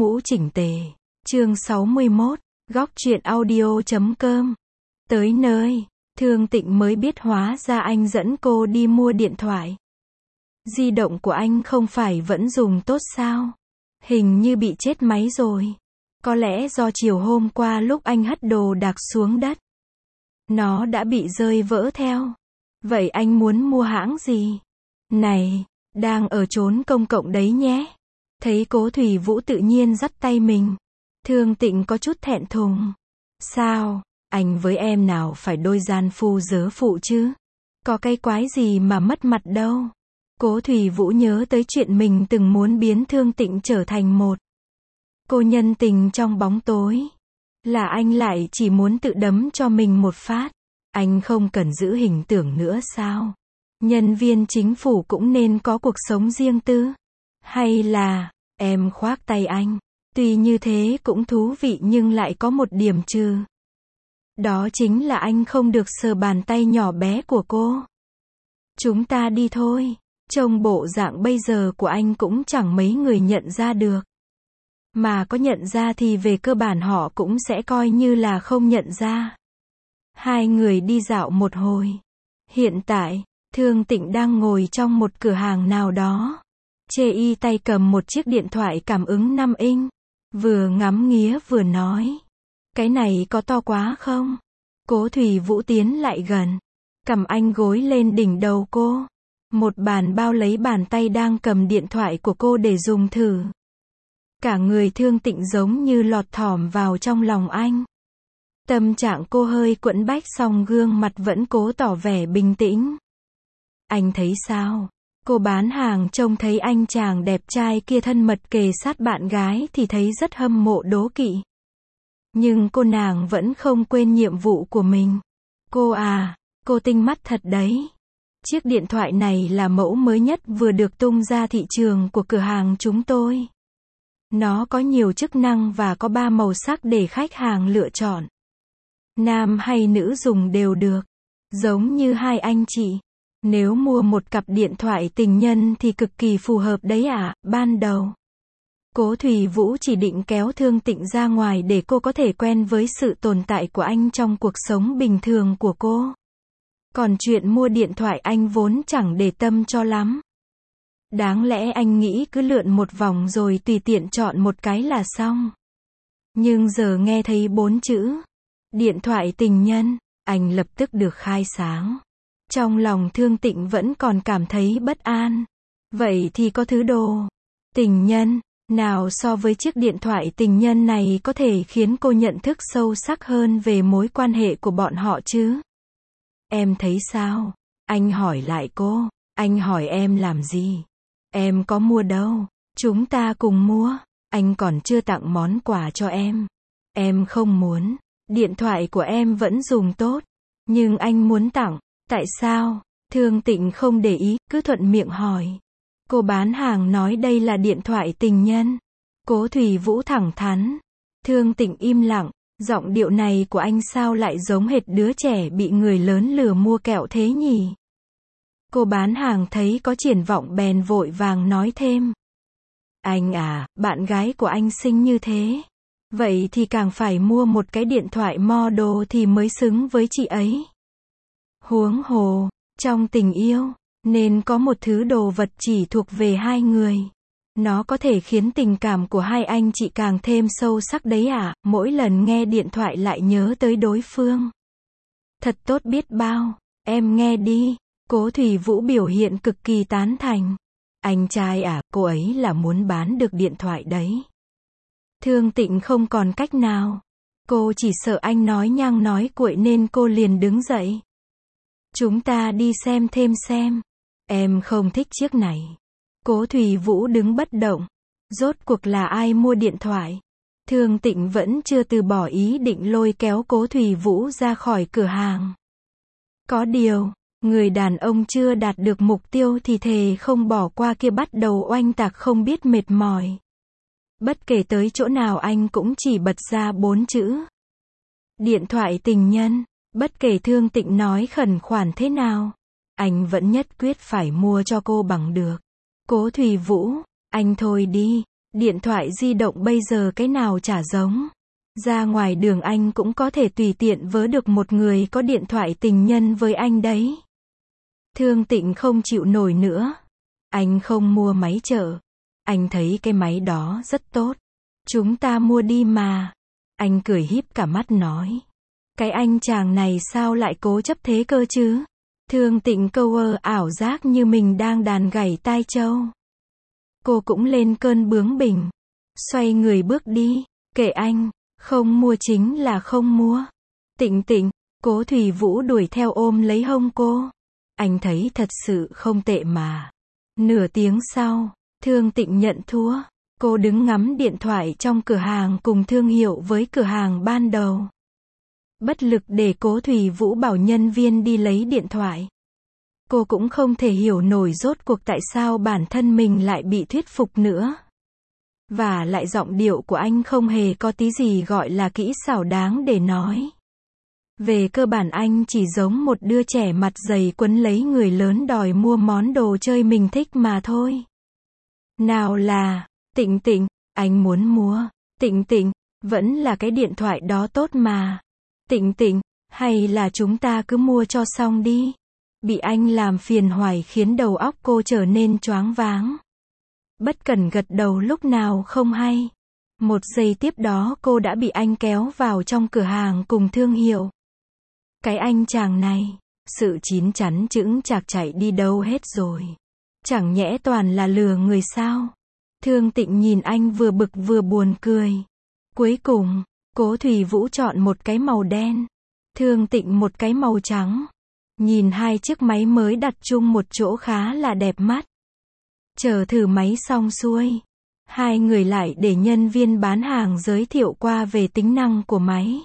mũ chỉnh tề. Chương 61, góc truyện audio.com. Tới nơi, Thương Tịnh mới biết hóa ra anh dẫn cô đi mua điện thoại. Di động của anh không phải vẫn dùng tốt sao? Hình như bị chết máy rồi. Có lẽ do chiều hôm qua lúc anh hất đồ đạc xuống đất, nó đã bị rơi vỡ theo. Vậy anh muốn mua hãng gì? Này, đang ở chốn công cộng đấy nhé. Thấy Cố Thủy Vũ tự nhiên dắt tay mình, Thương Tịnh có chút thẹn thùng. Sao, anh với em nào phải đôi gian phu dớ phụ chứ? Có cái quái gì mà mất mặt đâu. Cố Thủy Vũ nhớ tới chuyện mình từng muốn biến Thương Tịnh trở thành một cô nhân tình trong bóng tối. Là anh lại chỉ muốn tự đấm cho mình một phát. Anh không cần giữ hình tượng nữa sao? Nhân viên chính phủ cũng nên có cuộc sống riêng tư. Hay là, em khoác tay anh. Tuy như thế cũng thú vị nhưng lại có một điểm trừ. Đó chính là anh không được sờ bàn tay nhỏ bé của cô. Chúng ta đi thôi. Trông bộ dạng bây giờ của anh cũng chẳng mấy người nhận ra được. Mà có nhận ra thì về cơ bản họ cũng sẽ coi như là không nhận ra. Hai người đi dạo một hồi. Hiện tại, Thương Tịnh đang ngồi trong một cửa hàng nào đó. Chê y tay cầm một chiếc điện thoại cảm ứng 5 inch. Vừa ngắm nghía vừa nói. Cái này có to quá không? Cố Thủy Vũ tiến lại gần. Cầm anh gối lên đỉnh đầu cô. Một bàn bao lấy bàn tay đang cầm điện thoại của cô để dùng thử. Cả người Thương Tịnh giống như lọt thỏm vào trong lòng anh. Tâm trạng cô hơi quẫn bách song gương mặt vẫn cố tỏ vẻ bình tĩnh. Anh thấy sao? Cô bán hàng trông thấy anh chàng đẹp trai kia thân mật kề sát bạn gái thì thấy rất hâm mộ đố kỵ. Nhưng cô nàng vẫn không quên nhiệm vụ của mình. Cô à, cô tinh mắt thật đấy. Chiếc điện thoại này là mẫu mới nhất vừa được tung ra thị trường của cửa hàng chúng tôi. Nó có nhiều chức năng và có 3 màu sắc để khách hàng lựa chọn. Nam hay nữ dùng đều được. Giống như hai anh chị. Nếu mua một cặp điện thoại tình nhân thì cực kỳ phù hợp đấy ạ. Ban đầu, Cố Thủy Vũ chỉ định kéo Thương Tịnh ra ngoài để cô có thể quen với sự tồn tại của anh trong cuộc sống bình thường của cô. Còn chuyện mua điện thoại anh vốn chẳng để tâm cho lắm. Đáng lẽ anh nghĩ cứ lượn một vòng rồi tùy tiện chọn một cái là xong. Nhưng giờ nghe thấy 4 chữ điện thoại tình nhân, anh lập tức được khai sáng. Trong lòng Thương Tịnh vẫn còn cảm thấy bất an. Vậy thì có thứ đồ tình nhân nào so với chiếc điện thoại tình nhân này có thể khiến cô nhận thức sâu sắc hơn về mối quan hệ của bọn họ chứ? Em thấy sao? Anh hỏi lại cô. Anh hỏi em làm gì? Em có mua đâu. Chúng ta cùng mua. Anh còn chưa tặng món quà cho em. Em không muốn. Điện thoại của em vẫn dùng tốt. Nhưng anh muốn tặng. Tại sao? Thương Tịnh không để ý, cứ thuận miệng hỏi. Cô bán hàng nói đây là điện thoại tình nhân. Cố Thủy Vũ thẳng thắn. Thương Tịnh im lặng. Giọng điệu này của anh sao lại giống hệt đứa trẻ bị người lớn lừa mua kẹo thế nhỉ? Cô bán hàng thấy có triển vọng bèn vội vàng nói thêm. Anh à, bạn gái của anh xinh như thế. Vậy thì càng phải mua một cái điện thoại model thì mới xứng với chị ấy. Huống hồ, trong tình yêu, nên có một thứ đồ vật chỉ thuộc về hai người. Nó có thể khiến tình cảm của hai anh chị càng thêm sâu sắc đấy à, mỗi lần nghe điện thoại lại nhớ tới đối phương. Thật tốt biết bao, em nghe đi. Cố Thủy Vũ biểu hiện cực kỳ tán thành. Anh trai à, cô ấy là muốn bán được điện thoại đấy. Thương Tịnh không còn cách nào. Cô chỉ sợ anh nói nhăng nói cuội nên cô liền đứng dậy. Chúng ta đi xem thêm xem. Em không thích chiếc này. Cố Thủy Vũ đứng bất động. Rốt cuộc là ai mua điện thoại? Thương Tịnh vẫn chưa từ bỏ ý định lôi kéo Cố Thủy Vũ ra khỏi cửa hàng. Có điều, người đàn ông chưa đạt được mục tiêu thì thề không bỏ qua kia bắt đầu oanh tạc không biết mệt mỏi. Bất kể tới chỗ nào anh cũng chỉ bật ra 4 chữ. Điện thoại tình nhân. Bất kể Thương Tịnh nói khẩn khoản thế nào, anh vẫn nhất quyết phải mua cho cô bằng được. Cố Thủy Vũ, anh thôi đi. Điện thoại di động bây giờ cái nào chả giống. Ra ngoài đường anh cũng có thể tùy tiện vớ được một người có điện thoại tình nhân với anh đấy. Thương Tịnh không chịu nổi nữa. Anh không mua máy chợ. Anh thấy cái máy đó rất tốt. Chúng ta mua đi mà. Anh cười híp cả mắt nói. Cái anh chàng này sao lại cố chấp thế cơ chứ? Thương Tịnh câu ảo giác như mình đang đàn gảy tai trâu. Cô cũng lên cơn bướng bỉnh. Xoay người bước đi. Kệ anh. Không mua chính là không mua. Tịnh Tịnh. Cố Thủy Vũ đuổi theo ôm lấy hông cô. Anh thấy thật sự không tệ mà. Nửa tiếng sau, Thương Tịnh nhận thua. Cô đứng ngắm điện thoại trong cửa hàng cùng thương hiệu với cửa hàng ban đầu. Bất lực để Cố Thủy Vũ bảo nhân viên đi lấy điện thoại. Cô cũng không thể hiểu nổi rốt cuộc tại sao bản thân mình lại bị thuyết phục nữa. Và lại giọng điệu của anh không hề có tí gì gọi là kỹ xảo đáng để nói. Về cơ bản anh chỉ giống một đứa trẻ mặt dày quấn lấy người lớn đòi mua món đồ chơi mình thích mà thôi. Nào là, Tịnh Tịnh, anh muốn mua. Tịnh Tịnh, vẫn là cái điện thoại đó tốt mà. Tịnh Tịnh, hay là chúng ta cứ mua cho xong đi. Bị anh làm phiền hoài khiến đầu óc cô trở nên choáng váng. Bất cần gật đầu lúc nào không hay. Một giây tiếp đó cô đã bị anh kéo vào trong cửa hàng cùng thương hiệu. Cái anh chàng này, sự chín chắn chững chạc chạy đi đâu hết rồi. Chẳng nhẽ toàn là lừa người sao? Thương Tịnh nhìn anh vừa bực vừa buồn cười. Cuối cùng, Cố Thủy Vũ chọn một cái màu đen. Thương Tịnh một cái màu trắng. Nhìn hai chiếc máy mới đặt chung một chỗ khá là đẹp mắt. Chờ thử máy xong xuôi. Hai người lại để nhân viên bán hàng giới thiệu qua về tính năng của máy.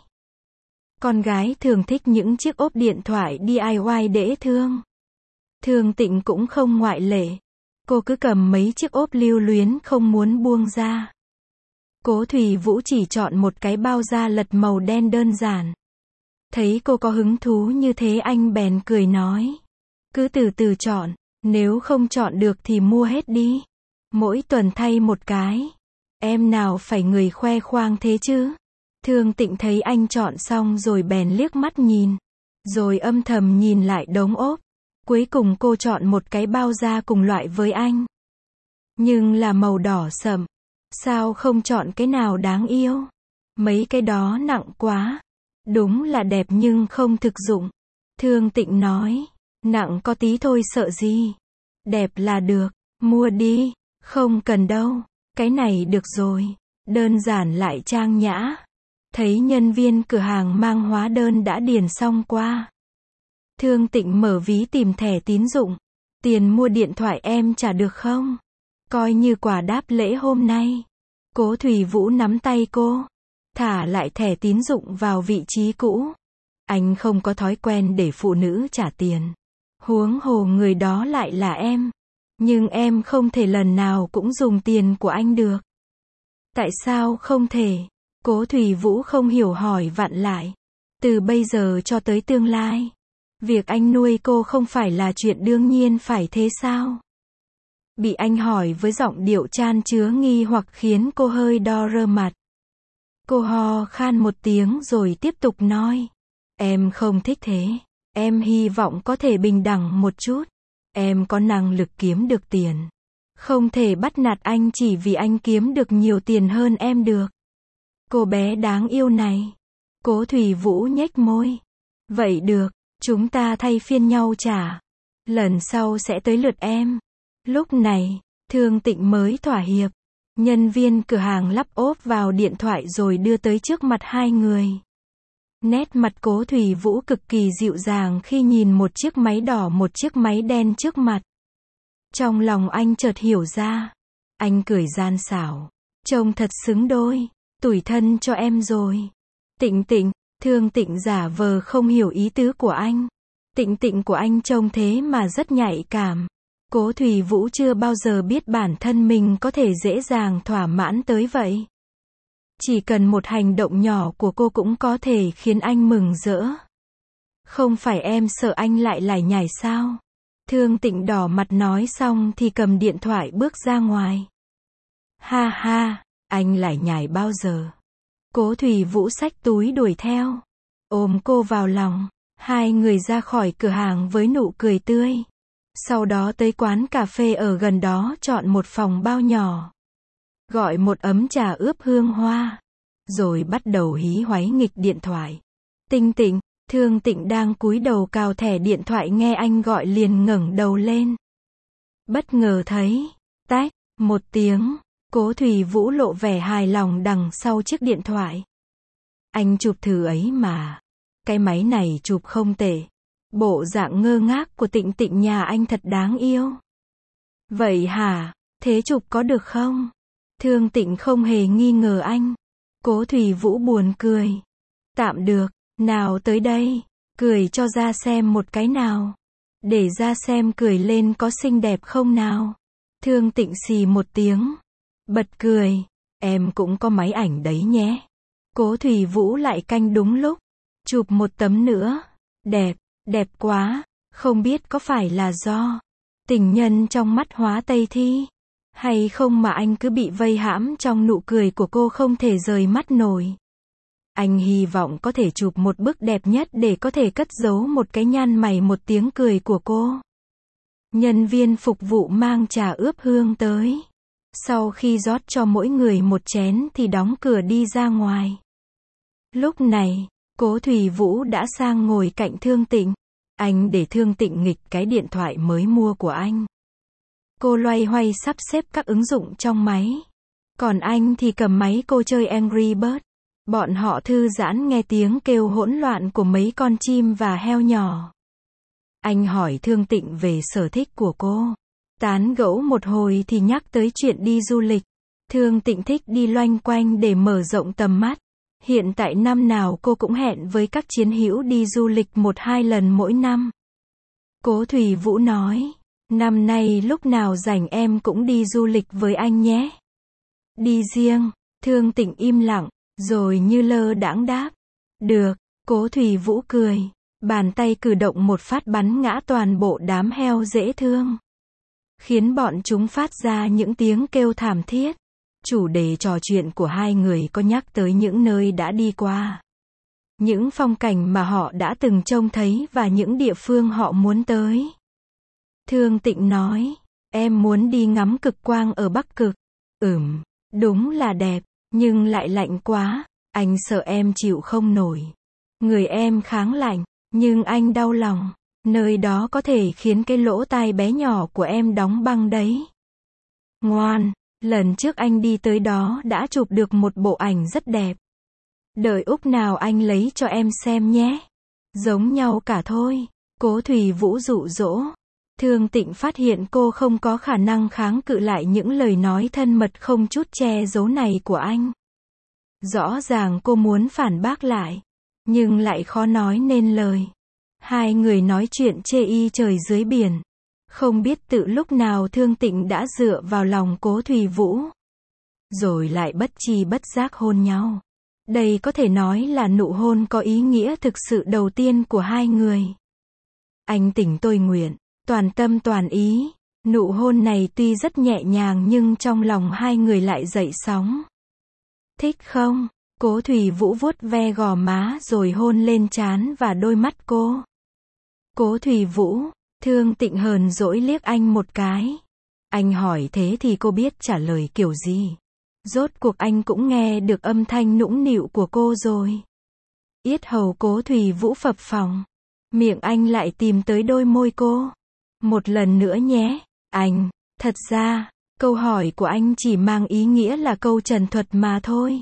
Con gái thường thích những chiếc ốp điện thoại DIY dễ thương. Thương Tịnh cũng không ngoại lệ. Cô cứ cầm mấy chiếc ốp lưu luyến không muốn buông ra. Cố Thủy Vũ chỉ chọn một cái bao da lật màu đen đơn giản. Thấy cô có hứng thú như thế anh bèn cười nói. Cứ từ từ chọn, nếu không chọn được thì mua hết đi. Mỗi tuần thay một cái. Em nào phải người khoe khoang thế chứ? Thương Tịnh thấy anh chọn xong rồi bèn liếc mắt nhìn. Rồi âm thầm nhìn lại đống ốp. Cuối cùng cô chọn một cái bao da cùng loại với anh. Nhưng là màu đỏ sậm. Sao không chọn cái nào đáng yêu? Mấy cái đó nặng quá. Đúng là đẹp nhưng không thực dụng. Thương Tịnh nói. Nặng có tí thôi sợ gì. Đẹp là được. Mua đi. Không cần đâu. Cái này được rồi. Đơn giản lại trang nhã. Thấy nhân viên cửa hàng mang hóa đơn đã điền xong qua. Thương Tịnh mở ví tìm thẻ tín dụng. Tiền mua điện thoại em trả được không? Coi như quà đáp lễ hôm nay. Cố Thủy Vũ nắm tay cô. Thả lại thẻ tín dụng vào vị trí cũ. Anh không có thói quen để phụ nữ trả tiền. Huống hồ người đó lại là em. Nhưng em không thể lần nào cũng dùng tiền của anh được. Tại sao không thể? Cố Thủy Vũ không hiểu hỏi vặn lại. Từ bây giờ cho tới tương lai. Việc anh nuôi cô không phải là chuyện đương nhiên phải thế sao? Bị anh hỏi với giọng điệu chan chứa nghi hoặc khiến cô hơi đỏ rơ mặt. Cô ho khan một tiếng rồi tiếp tục nói. Em không thích thế. Em hy vọng có thể bình đẳng một chút. Em có năng lực kiếm được tiền. Không thể bắt nạt anh chỉ vì anh kiếm được nhiều tiền hơn em được. Cô bé đáng yêu này. Cố Thủy Vũ nhếch môi. Vậy được, chúng ta thay phiên nhau trả. Lần sau sẽ tới lượt em. Lúc này, Thương Tịnh mới thỏa hiệp. Nhân viên cửa hàng lắp ốp vào điện thoại rồi đưa tới trước mặt hai người. Nét mặt Cố Thủy Vũ cực kỳ dịu dàng khi nhìn một chiếc máy đỏ một chiếc máy đen trước mặt. Trong lòng anh chợt hiểu ra. Anh cười gian xảo. Trông thật xứng đôi. Tủi thân cho em rồi. Tịnh Tịnh, Thương Tịnh giả vờ không hiểu ý tứ của anh. Tịnh Tịnh của anh trông thế mà rất nhạy cảm. Cố Thủy Vũ chưa bao giờ biết bản thân mình có thể dễ dàng thỏa mãn tới vậy. Chỉ cần một hành động nhỏ của cô cũng có thể khiến anh mừng rỡ. Không phải em sợ anh lại lải nhải sao? Thương Tịnh đỏ mặt nói xong thì cầm điện thoại bước ra ngoài. Ha ha, anh lại nhảy bao giờ? Cố Thủy Vũ xách túi đuổi theo, ôm cô vào lòng. Hai người ra khỏi cửa hàng với nụ cười tươi. Sau đó tới quán cà phê ở gần đó chọn một phòng bao nhỏ. Gọi một ấm trà ướp hương hoa. Rồi bắt đầu hí hoáy nghịch điện thoại. Tinh Tịnh, Thương Tịnh đang cúi đầu cào thẻ điện thoại nghe anh gọi liền ngẩng đầu lên. Bất ngờ thấy, tách, một tiếng, Cố Thủy Vũ lộ vẻ hài lòng đằng sau chiếc điện thoại. Anh chụp thử ấy mà. Cái máy này chụp không tệ. Bộ dạng ngơ ngác của Tịnh Tịnh nhà anh thật đáng yêu. Vậy hả? Thế chụp có được không? Thương Tịnh không hề nghi ngờ anh. Cố Thủy Vũ buồn cười. Tạm được, nào tới đây, cười cho ra xem một cái nào. Để ra xem cười lên có xinh đẹp không nào. Thương Tịnh xì một tiếng. Bật cười. Em cũng có máy ảnh đấy nhé. Cố Thủy Vũ lại canh đúng lúc. Chụp một tấm nữa. Đẹp, đẹp quá. Không biết có phải là do tình nhân trong mắt hóa Tây Thi hay không mà anh cứ bị vây hãm trong nụ cười của cô không thể rời mắt nổi. Anh hy vọng có thể chụp một bức đẹp nhất để có thể cất giấu một cái nhăn mày một tiếng cười của cô. Nhân viên phục vụ mang trà ướp hương tới. Sau khi rót cho mỗi người một chén thì đóng cửa đi ra ngoài. Lúc này, Cố Thủy Vũ đã sang ngồi cạnh Thương Tịnh. Anh để Thương Tịnh nghịch cái điện thoại mới mua của anh. Cô loay hoay sắp xếp các ứng dụng trong máy. Còn anh thì cầm máy cô chơi Angry Birds. Bọn họ thư giãn nghe tiếng kêu hỗn loạn của mấy con chim và heo nhỏ. Anh hỏi Thương Tịnh về sở thích của cô. Tán gẫu một hồi thì nhắc tới chuyện đi du lịch. Thương Tịnh thích đi loanh quanh để mở rộng tầm mắt. Hiện tại năm nào cô cũng hẹn với các chiến hữu đi du lịch 1-2 lần mỗi năm. Cố Thủy Vũ nói, năm nay lúc nào rảnh em cũng đi du lịch với anh nhé. Đi riêng, Thương Tịnh im lặng, rồi như lơ đãng đáp. Được, Cố Thủy Vũ cười, bàn tay cử động một phát bắn ngã toàn bộ đám heo dễ thương. Khiến bọn chúng phát ra những tiếng kêu thảm thiết. Chủ đề trò chuyện của hai người có nhắc tới những nơi đã đi qua. Những phong cảnh mà họ đã từng trông thấy và những địa phương họ muốn tới. Thương Tịnh nói, em muốn đi ngắm cực quang ở Bắc Cực. Đúng là đẹp, nhưng lại lạnh quá, anh sợ em chịu không nổi. Người em kháng lạnh, nhưng anh đau lòng. Nơi đó có thể khiến cái lỗ tai bé nhỏ của em đóng băng đấy. Ngoan, lần trước anh đi tới đó đã chụp được một bộ ảnh rất đẹp. Đợi Úc nào anh lấy cho em xem nhé. Giống nhau cả thôi. Cố Thủy Vũ dụ dỗ. Thương Tịnh phát hiện cô không có khả năng kháng cự lại những lời nói thân mật không chút che giấu này của anh. Rõ ràng cô muốn phản bác lại, nhưng lại khó nói nên lời. Hai người nói chuyện chê y trời dưới biển. Không biết từ lúc nào Thương Tịnh đã dựa vào lòng Cố Thủy Vũ. Rồi lại bất tri bất giác hôn nhau. Đây có thể nói là nụ hôn có ý nghĩa thực sự đầu tiên của hai người. Anh tình tôi nguyện, toàn tâm toàn ý. Nụ hôn này tuy rất nhẹ nhàng nhưng trong lòng hai người lại dậy sóng. Thích không? Cố Thủy Vũ vuốt ve gò má rồi hôn lên trán và đôi mắt cô. Cố Thủy Vũ, Thương Tịnh hờn dỗi liếc anh một cái. Anh hỏi thế thì cô biết trả lời kiểu gì. Rốt cuộc anh cũng nghe được âm thanh nũng nịu của cô rồi. Yết hầu Cố Thủy Vũ phập phồng. Miệng anh lại tìm tới đôi môi cô. Một lần nữa nhé, anh. Thật ra, câu hỏi của anh chỉ mang ý nghĩa là câu trần thuật mà thôi.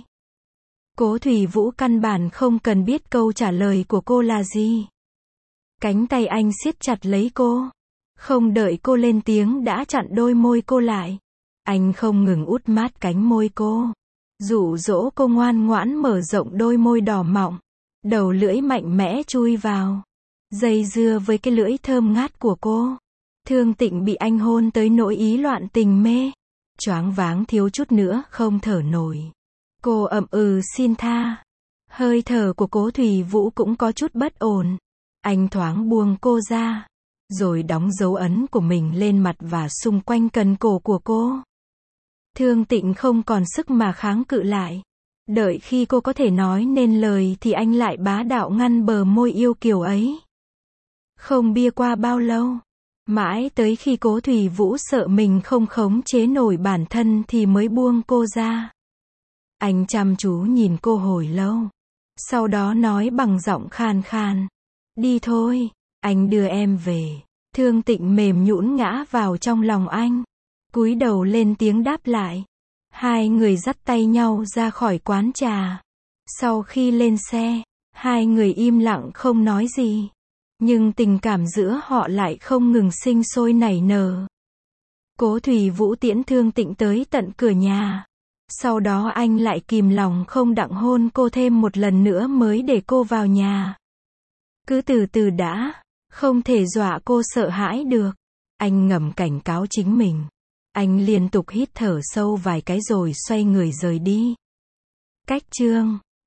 Cố Thủy Vũ căn bản không cần biết câu trả lời của cô là gì. Cánh tay anh siết chặt lấy cô. Không đợi cô lên tiếng đã chặn đôi môi cô lại. Anh không ngừng út mát cánh môi cô. Dụ dỗ cô ngoan ngoãn mở rộng đôi môi đỏ mọng. Đầu lưỡi mạnh mẽ chui vào. Dây dưa với cái lưỡi thơm ngát của cô. Thương Tịnh bị anh hôn tới nỗi ý loạn tình mê. Choáng váng thiếu chút nữa không thở nổi. Cô ậm xin tha. Hơi thở của Cố Thủy Vũ cũng có chút bất ổn. Anh thoáng buông cô ra. Rồi đóng dấu ấn của mình lên mặt và xung quanh cần cổ của cô. Thương Tịnh không còn sức mà kháng cự lại. Đợi khi cô có thể nói nên lời thì anh lại bá đạo ngăn bờ môi yêu kiều ấy. Không bia qua bao lâu. Mãi tới khi Cố Thủy Vũ sợ mình không khống chế nổi bản thân thì mới buông cô ra. Anh chăm chú nhìn cô hồi lâu. Sau đó nói bằng giọng khan khan. Đi thôi, anh đưa em về. Thương Tịnh mềm nhũn ngã vào trong lòng anh. Cúi đầu lên tiếng đáp lại. Hai người dắt tay nhau ra khỏi quán trà. Sau khi lên xe, hai người im lặng không nói gì. Nhưng tình cảm giữa họ lại không ngừng sinh sôi nảy nở. Cố Thủy Vũ tiễn Thương Tịnh tới tận cửa nhà. Sau đó anh lại kìm lòng không đặng hôn cô thêm một lần nữa mới để cô vào nhà. Cứ từ từ đã, không thể dọa cô sợ hãi được. Anh ngầm cảnh cáo chính mình. Anh liên tục hít thở sâu vài cái rồi xoay người rời đi. Cách chương